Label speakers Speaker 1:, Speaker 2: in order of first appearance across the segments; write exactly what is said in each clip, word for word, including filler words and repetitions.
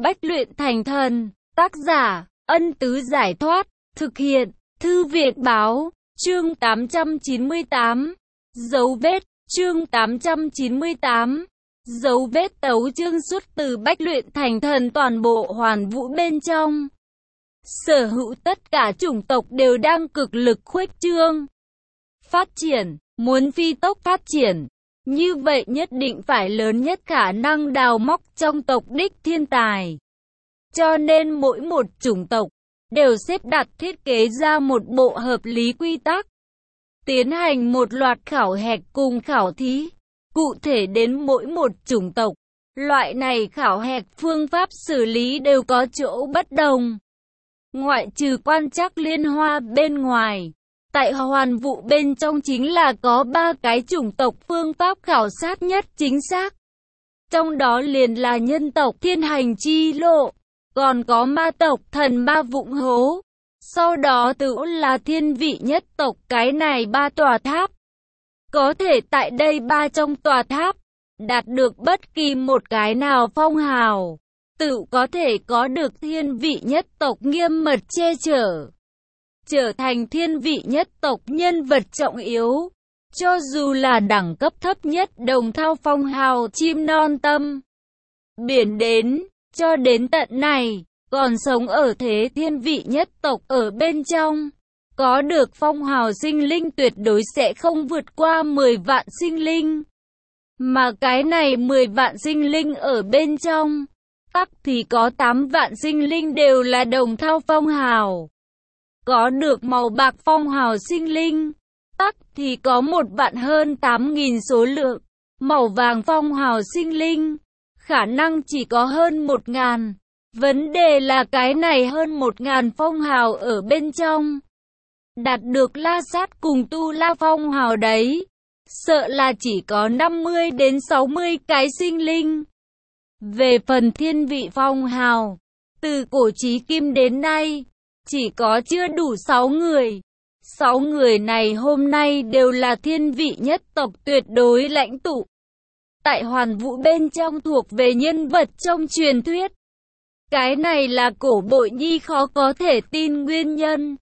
Speaker 1: Bách luyện thành thần. Tác giả, Ân Tứ Giải Thoát. Thực hiện, Thư Viện Báo. Chương tám trăm chín mươi tám. Dấu vết. Chương tám trăm chín mươi tám. Dấu vết. Tấu chương xuất từ Bách luyện thành thần. Toàn bộ hoàn vũ bên trong, sở hữu tất cả chủng tộc đều đang cực lực khuếch trương, phát triển. Muốn phi tốc phát triển, như vậy nhất định phải lớn nhất khả năng đào móc trong tộc đích thiên tài. Cho nên mỗi một chủng tộc đều xếp đặt thiết kế ra một bộ hợp lý quy tắc, tiến hành một loạt khảo hạch cùng khảo thí, cụ thể đến mỗi một chủng tộc. Loại này khảo hạch phương pháp xử lý đều có chỗ bất đồng. Ngoại trừ quan trắc liên hoa bên ngoài, tại hoàn vũ bên trong chính là có ba cái chủng tộc phương pháp khảo sát nhất chính xác. Trong đó liền là nhân tộc thiên hành chi lộ, còn có ma tộc thần ma vụng hố. Sau đó tự là thiên vị nhất tộc. Cái này ba tòa tháp, có thể tại đây ba trong tòa tháp đạt được bất kỳ một cái nào phong hào, tự có thể có được thiên vị nhất tộc nghiêm mật che chở, trở thành thiên vị nhất tộc nhân vật trọng yếu. Cho dù là đẳng cấp thấp nhất đồng thao phong hào chim non tâm biển đến, cho đến tận này, còn sống ở thế thiên vị nhất tộc ở bên trong, có được phong hào sinh linh tuyệt đối sẽ không vượt qua mười vạn sinh linh. Mà cái này mười vạn sinh linh ở bên trong, tắc thì có tám vạn sinh linh đều là đồng thao phong hào. Có được màu bạc phong hào sinh linh, tắc thì có một vạn hơn tám nghìn số lượng. Màu vàng phong hào sinh linh, khả năng chỉ có hơn một ngàn. Vấn đề là cái này hơn một ngàn phong hào ở bên trong, đạt được la sát cùng tu la phong hào đấy, sợ là chỉ có năm mươi đến sáu mươi cái sinh linh. Về phần thiên vị phong hào, từ cổ chí kim đến nay, chỉ có chưa đủ sáu người. Sáu người này hôm nay đều là thiên vị nhất tộc tuyệt đối lãnh tụ. Tại hoàn vũ bên trong thuộc về nhân vật trong truyền thuyết. Cái này là Cổ Bội Nhi khó có thể tin nguyên nhân.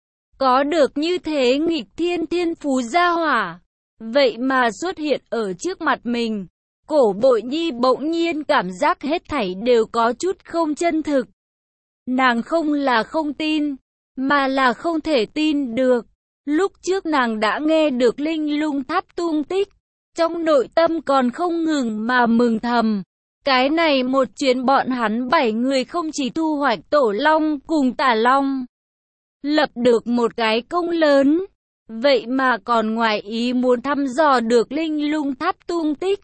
Speaker 1: Có được như thế nghịch thiên thiên phú gia hỏa, vậy mà xuất hiện ở trước mặt mình. Cổ Bội Nhi bỗng nhiên cảm giác hết thảy đều có chút không chân thực. Nàng không là không tin, mà là không thể tin được. Lúc trước nàng đã nghe được linh lung tháp tung tích, trong nội tâm còn không ngừng mà mừng thầm. Cái này một chuyến bọn hắn bảy người không chỉ thu hoạch tổ long cùng tả long, lập được một cái công lớn, vậy mà còn ngoài ý muốn thăm dò được linh lung tháp tung tích.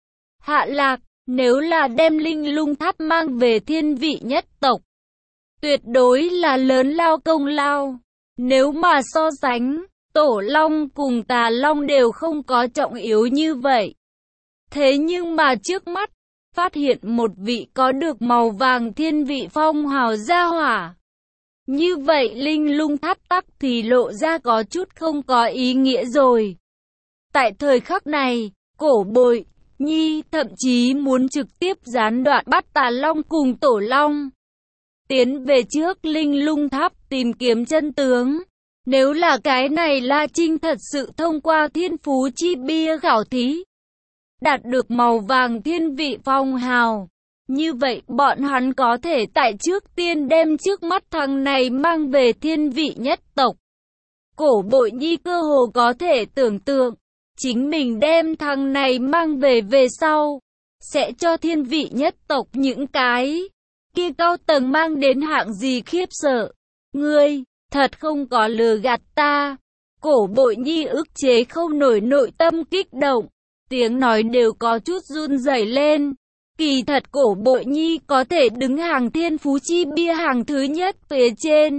Speaker 1: Hạ Lạc, nếu là đem linh lung tháp mang về thiên vị nhất tộc, tuyệt đối là lớn lao công lao. Nếu mà so sánh, tổ long cùng tà long đều không có trọng yếu như vậy. Thế nhưng mà trước mắt, phát hiện một vị có được màu vàng thiên vị phong hào gia hỏa. Như vậy linh lung tháp tắc thì lộ ra có chút không có ý nghĩa rồi. Tại thời khắc này, Cổ Bội Nhi thậm chí muốn trực tiếp gián đoạn bắt tà long cùng tổ long, tiến về trước linh lung tháp tìm kiếm chân tướng. Nếu là cái này La Trinh thật sự thông qua thiên phú chi bia khảo thí, đạt được màu vàng thiên vị phong hào, như vậy bọn hắn có thể tại trước tiên đem trước mắt thằng này mang về thiên vị nhất tộc. Cổ Bội Nhi cơ hồ có thể tưởng tượng, chính mình đem thằng này mang về về sau, sẽ cho thiên vị nhất tộc những cái kia cao tầng mang đến hạng gì khiếp sợ. Ngươi, thật không có lừa gạt ta. Cổ Bội Nhi ức chế không nổi nội tâm kích động, tiếng nói đều có chút run rẩy lên. Kỳ thật Cổ Bội Nhi có thể đứng hàng thiên phú chi bia hàng thứ nhất phía trên.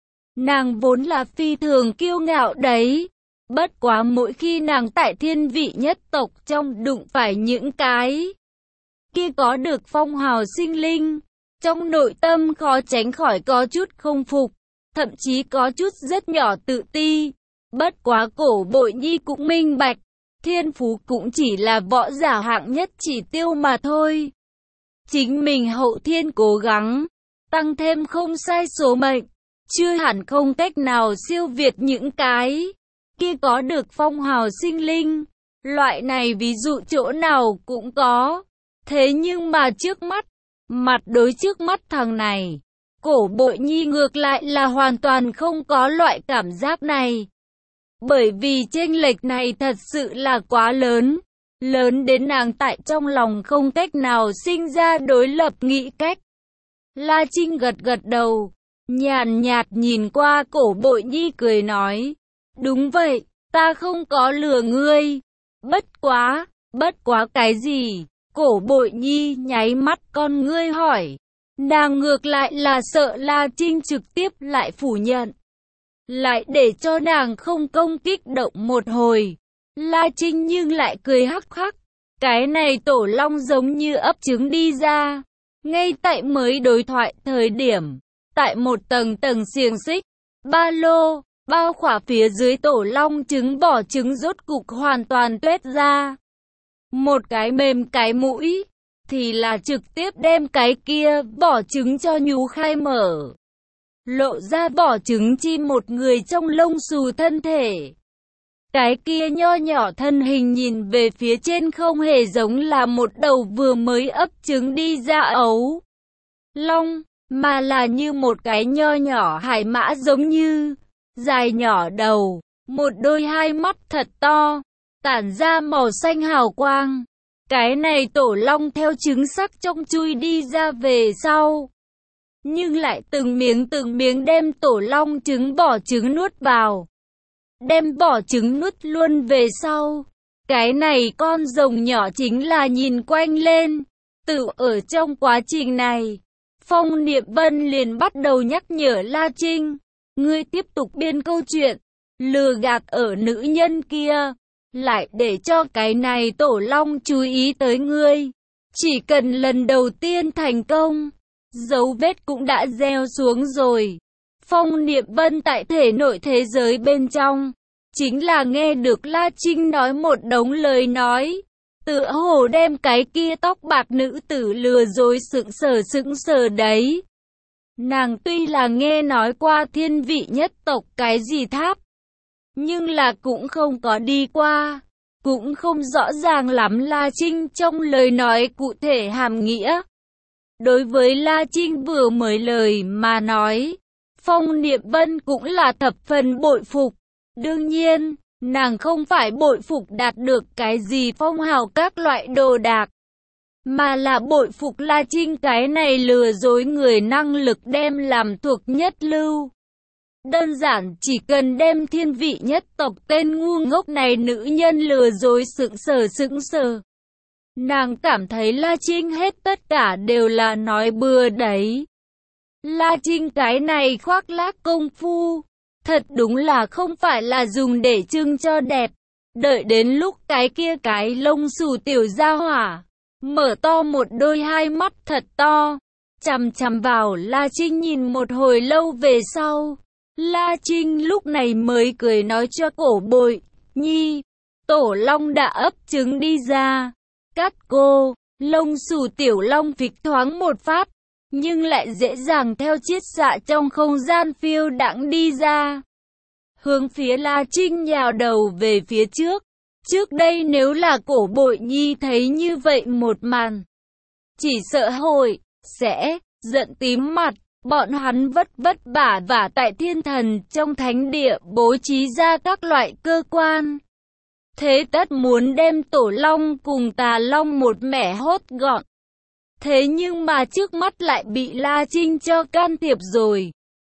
Speaker 1: Nàng vốn là phi thường kiêu ngạo đấy. Bất quá mỗi khi nàng tại thiên vị nhất tộc trong đụng phải những cái kia có được phong hào sinh linh, trong nội tâm khó tránh khỏi có chút không phục, thậm chí có chút rất nhỏ tự ti. Bất quá Cổ Bội Nhi cũng minh bạch, thiên phú cũng chỉ là võ giả hạng nhất chỉ tiêu mà thôi. chính mình hậu thiên cố gắng, tăng thêm không sai số mệnh, chưa hẳn không cách nào siêu việt những cái kia có được phong hào sinh linh. Loại này ví dụ chỗ nào cũng có. Thế nhưng mà trước mắt, mặt đối trước mắt thằng này, Cổ Bội Nhi ngược lại là hoàn toàn không có loại cảm giác này. Bởi vì chênh lệch này thật sự là quá lớn, lớn đến nàng tại trong lòng không cách nào sinh ra đối lập nghĩ cách. La Trinh gật gật đầu, nhàn nhạt nhìn qua Cổ Bội Nhi cười nói, đúng vậy, ta không có lừa ngươi. Bất quá, bất quá cái gì? Cổ Bội Nhi nháy mắt con ngươi hỏi. Nàng ngược lại là sợ La Trinh trực tiếp lại phủ nhận, lại để cho nàng không công kích động một hồi. La Trinh nhưng lại cười hắc hắc. Cái này tổ long giống như ấp trứng đi ra. Ngay tại mới đối thoại thời điểm, tại một tầng tầng xiềng xích, ba lô, bao khỏa phía dưới tổ long trứng bỏ trứng rốt cục hoàn toàn tuét ra. Một cái mềm cái mũi, thì là trực tiếp đem cái kia vỏ trứng cho nhú khai mở. Lộ ra vỏ trứng chim một người trong lông xù thân thể. Cái kia nho nhỏ thân hình nhìn về phía trên không hề giống là một đầu vừa mới ấp trứng đi ra ấu long, mà là như một cái nho nhỏ hải mã giống như, dài nhỏ đầu, một đôi hai mắt thật to, tản ra màu xanh hào quang. Cái này tổ long theo trứng sắc trong chui đi ra về sau, nhưng lại từng miếng từng miếng đem tổ long trứng bỏ trứng nuốt vào. Đem bỏ trứng nuốt luôn về sau. Cái này con rồng nhỏ chính là nhìn quanh lên. Tự ở trong quá trình này, Phong Niệm Vân liền bắt đầu nhắc nhở La Trinh. Ngươi tiếp tục biên câu chuyện, lừa gạt ở nữ nhân kia, lại để cho cái này tổ long chú ý tới ngươi. Chỉ cần lần đầu tiên thành công, dấu vết cũng đã gieo xuống rồi. Phong Niệm Vân tại thể nội thế giới bên trong, chính là nghe được La Trinh nói một đống lời nói, tựa hồ đem cái kia tóc bạc nữ tử lừa dối sững sờ sững sờ đấy. Nàng tuy là nghe nói qua thiên vị nhất tộc cái gì tháp, nhưng là cũng không có đi qua, cũng không rõ ràng lắm La Trinh trong lời nói cụ thể hàm nghĩa. Đối với La Trinh vừa mới lời mà nói, Phong Niệm Vân cũng là thập phần bội phục. Đương nhiên, nàng không phải bội phục đạt được cái gì phong hào các loại đồ đạc, mà là bội phục La Trinh cái này lừa dối người năng lực đem làm thuộc nhất lưu. Đơn giản chỉ cần đem thiên vị nhất tộc tên ngu ngốc này nữ nhân lừa dối sững sờ sững sờ. Nàng cảm thấy La Trinh hết tất cả đều là nói bừa đấy. La Trinh cái này khoác lác công phu, thật đúng là không phải là dùng để trưng cho đẹp. Đợi đến lúc cái kia cái lông xù tiểu gia hỏa, mở to một đôi hai mắt thật to, chằm chằm vào La Trinh nhìn một hồi lâu về sau. La Trinh lúc này mới cười nói cho Cổ Bội Nhi, tổ long đã ấp trứng đi ra. Cắt cô, lông xù tiểu long phịch thoáng một phát, nhưng lại dễ dàng theo chiết xạ trong không gian phiêu đãng đi ra. Hướng phía La Trinh nhào đầu về phía trước. Trước đây nếu là Cổ Bội Nhi thấy như vậy một màn, chỉ sợ hội, sẽ, giận tím mặt. Bọn hắn vất vất vả vả tại thiên thần trong thánh địa bố trí ra các loại cơ quan. Thế tất muốn đem tổ long cùng tà long một mẻ hốt gọn. Thế nhưng mà trước mắt lại bị La Trinh cho can thiệp rồi.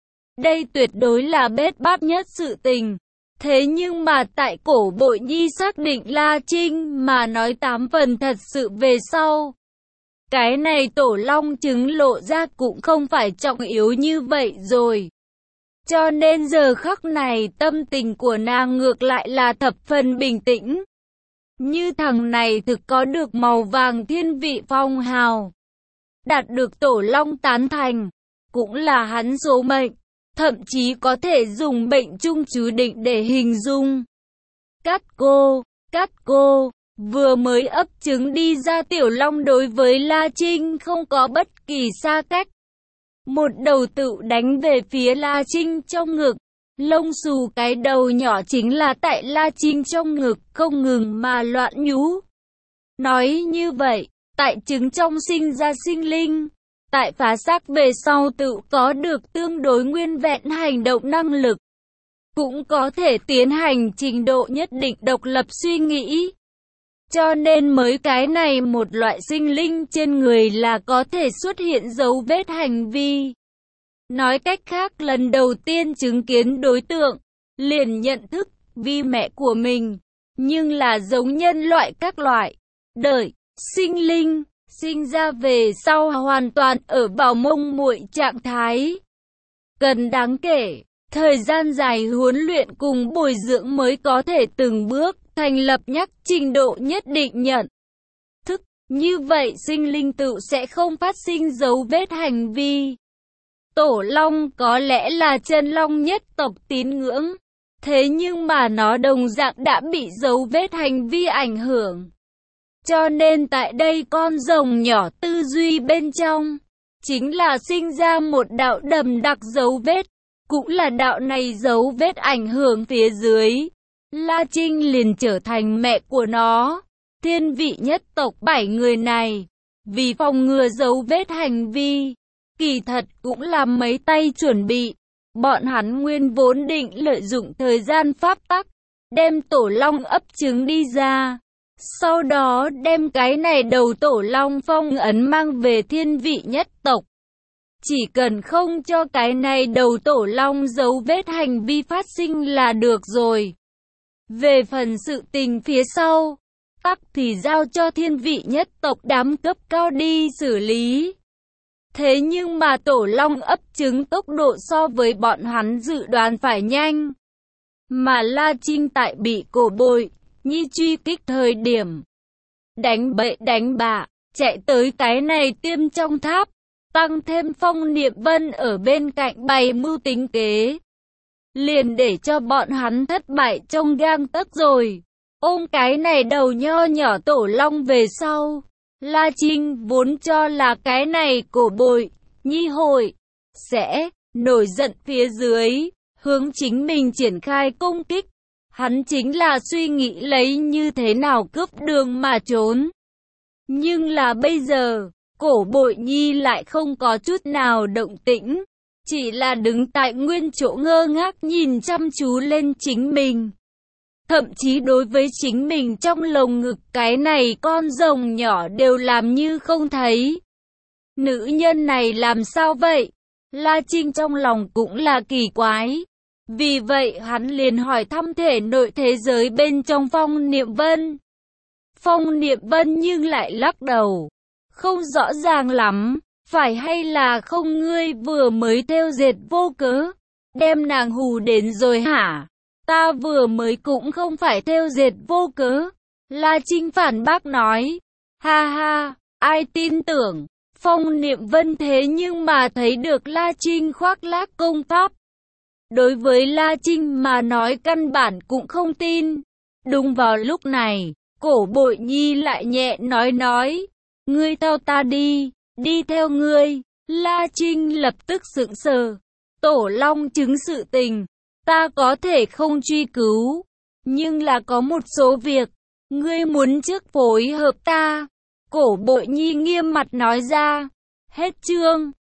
Speaker 1: Đây tuyệt đối là bết bát nhất sự tình. Thế nhưng mà tại Cổ Bội Nhi xác định La Trinh mà nói tám phần thật sự về sau, cái này tổ long trứng lộ ra cũng không phải trọng yếu như vậy rồi. Cho nên giờ khắc này tâm tình của nàng ngược lại là thập phần bình tĩnh. Như thằng này thực có được màu vàng thiên vị phong hào, đạt được tổ long tán thành, cũng là hắn số mệnh, thậm chí có thể dùng bệnh chung chứ định để hình dung. Cắt cô, cắt cô, Vừa mới ấp trứng đi ra Tiểu Long đối với La Trinh không có bất kỳ xa cách. Một đầu tự đánh về phía La Trinh trong ngực. Lông xù cái đầu nhỏ chính là tại La Trinh trong ngực không ngừng mà loạn nhú. Nói như vậy, tại trứng trong sinh ra sinh linh, tại phá xác về sau tự có được tương đối nguyên vẹn hành động năng lực. Cũng có thể tiến hành trình độ nhất định độc lập suy nghĩ. Cho nên mới cái này một loại sinh linh trên người là có thể xuất hiện dấu vết hành vi. Nói cách khác lần đầu tiên chứng kiến đối tượng, liền nhận thức vì mẹ của mình, nhưng là giống nhân loại các loại, đời, sinh linh, sinh ra về sau hoàn toàn ở vào mông muội trạng thái. Cần đáng kể, thời gian dài huấn luyện cùng bồi dưỡng mới có thể từng bước thành lập nhắc trình độ nhất định nhận thức, như vậy sinh linh tự sẽ không phát sinh dấu vết hành vi. Tổ Long có lẽ là chân Long nhất tộc tín ngưỡng, thế nhưng mà nó đồng dạng đã bị dấu vết hành vi ảnh hưởng. Cho nên tại đây con rồng nhỏ tư duy bên trong, chính là sinh ra một đạo đầm đặc dấu vết, cũng là đạo này dấu vết ảnh hưởng phía dưới. La Trinh liền trở thành mẹ của nó. Thiên vị nhất tộc bảy người này, vì phòng ngừa dấu vết hành vi, kỳ thật cũng làm mấy tay chuẩn bị. Bọn hắn nguyên vốn định lợi dụng thời gian pháp tắc, đem tổ long ấp trứng đi ra. Sau đó đem cái này đầu tổ long phong ấn mang về thiên vị nhất tộc. Chỉ cần không cho cái này đầu tổ long dấu vết hành vi phát sinh là được rồi. Về phần sự tình phía sau, tắc thì giao cho thiên vị nhất tộc đám cấp cao đi xử lý. Thế nhưng mà tổ long ấp trứng tốc độ so với bọn hắn dự đoán phải nhanh. Mà La Trinh tại bị cổ bội, nhi truy kích thời điểm. Đánh bậy đánh bạ, chạy tới cái này tiêm trong tháp, tăng thêm Phong Niệm Vân ở bên cạnh bày mưu tính kế. Liền để cho bọn hắn thất bại trong gang tấc rồi. Ôm cái này đầu nho nhỏ tổ long về sau. La Trinh vốn cho là cái này cổ bội, nhi hội, sẽ nổi giận phía dưới, hướng chính mình triển khai công kích. Hắn chính là suy nghĩ lấy như thế nào cướp đường mà trốn. Nhưng là bây giờ, cổ bội nhi lại không có chút nào động tĩnh. Chỉ là đứng tại nguyên chỗ ngơ ngác nhìn chăm chú lên chính mình. Thậm chí đối với chính mình trong lồng ngực cái này con rồng nhỏ đều làm như không thấy. Nữ nhân này làm sao vậy? La Trinh trong lòng cũng là kỳ quái. Vì vậy hắn liền hỏi thăm thể nội thế giới bên trong Phong Niệm Vân. Phong Niệm Vân nhưng lại lắc đầu. Không rõ ràng lắm. Phải hay là không ngươi vừa mới theo dệt vô cớ, đem nàng hù đến rồi hả? Ta vừa mới cũng không phải theo dệt vô cớ. La Trinh phản bác nói. Ha ha, ai tin tưởng? Phong Niệm Vân thế nhưng mà thấy được La Trinh khoác lác công pháp. Đối với La Trinh mà nói căn bản cũng không tin. Đúng vào lúc này, cổ bội nhi lại nhẹ nói nói. Ngươi theo ta đi. Đi theo ngươi. La Trinh lập tức sững sờ. Tổ long chứng sự tình, ta có thể không truy cứu, nhưng là có một số việc, ngươi muốn trước phối hợp ta. Cổ bội nhi nghiêm mặt nói ra. Hết chương.